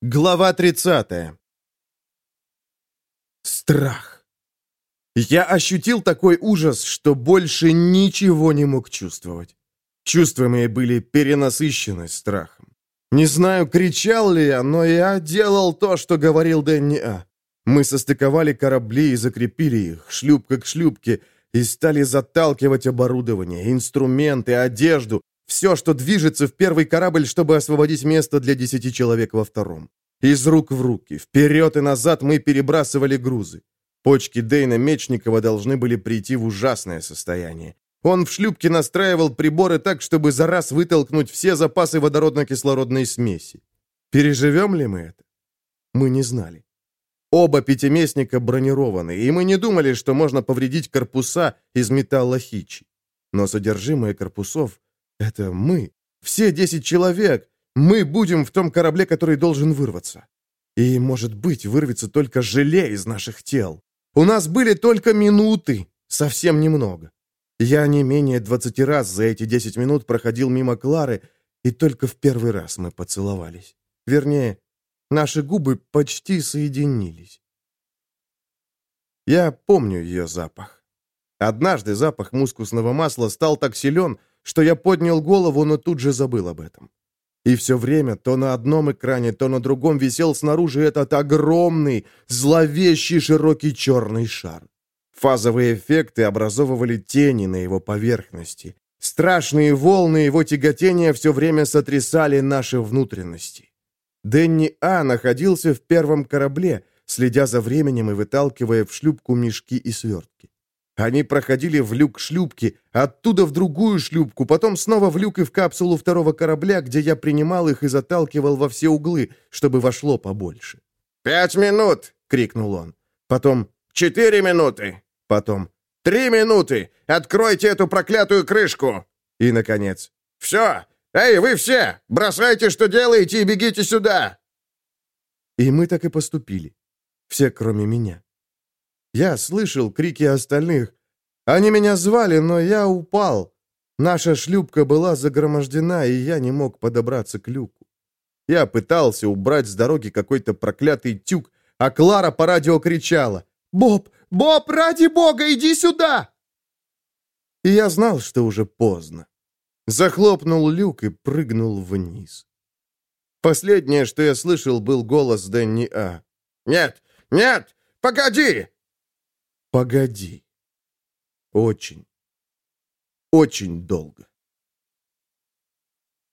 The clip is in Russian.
Глава 30. Страх. Я ощутил такой ужас, что больше ничего не мог чувствовать. Чувства мои были перенасыщены страхом. Не знаю, кричал ли я, но я делал то, что говорил Дэнни А. Мы состыковали корабли и закрепили их, шлюпка к шлюпке, и стали заталкивать оборудование, инструменты, одежду, все, что движется в первый корабль, чтобы освободить место для 10 человек во втором. Из рук в руки, вперед и назад мы перебрасывали грузы. Почки Дэйна Мечникова должны были прийти в ужасное состояние. Он в шлюпке настраивал приборы так, чтобы за раз вытолкнуть все запасы водородно-кислородной смеси. Переживем ли мы это? Мы не знали. Оба пятиместника бронированы, и мы не думали, что можно повредить корпуса из металла хичи. Но содержимое корпусов — это мы, все 10 человек. Мы будем в том корабле, который должен вырваться. И, может быть, вырвется только желе из наших тел. У нас были только минуты, совсем немного. Я не менее 20 раз за эти 10 минут проходил мимо Клары, и только в первый раз мы поцеловались. Вернее, наши губы почти соединились. Я помню ее запах. Однажды запах мускусного масла стал так силен, что я поднял голову, но тут же забыл об этом. И все время то на одном экране, то на другом висел снаружи этот огромный, зловещий широкий черный шар. Фазовые эффекты образовывали тени на его поверхности. Страшные волны его тяготения все время сотрясали наши внутренности. Дэнни А. находился в первом корабле, следя за временем и выталкивая в шлюпку мешки и свертки. Они проходили в люк шлюпки, оттуда в другую шлюпку, потом снова в люк и в капсулу второго корабля, где я принимал их и заталкивал во все углы, чтобы вошло побольше. 5 минут!» — крикнул он. Потом 4 минуты! Потом 3 минуты! Откройте эту проклятую крышку! И, наконец, «Все! Эй, вы все! Бросайте, что делаете, и бегите сюда!» И мы так и поступили. Все, кроме меня. Я слышал крики остальных. Они меня звали, но я упал. Наша шлюпка была загромождена, и я не мог подобраться к люку. Я пытался убрать с дороги какой-то проклятый тюк, а Клара по радио кричала: «Боб! Боб, ради бога, иди сюда!» И я знал, что уже поздно. Захлопнул люк и прыгнул вниз. Последнее, что я слышал, был голос Дэнни А. «Нет! Нет! Погоди!» Погоди. Очень, очень долго.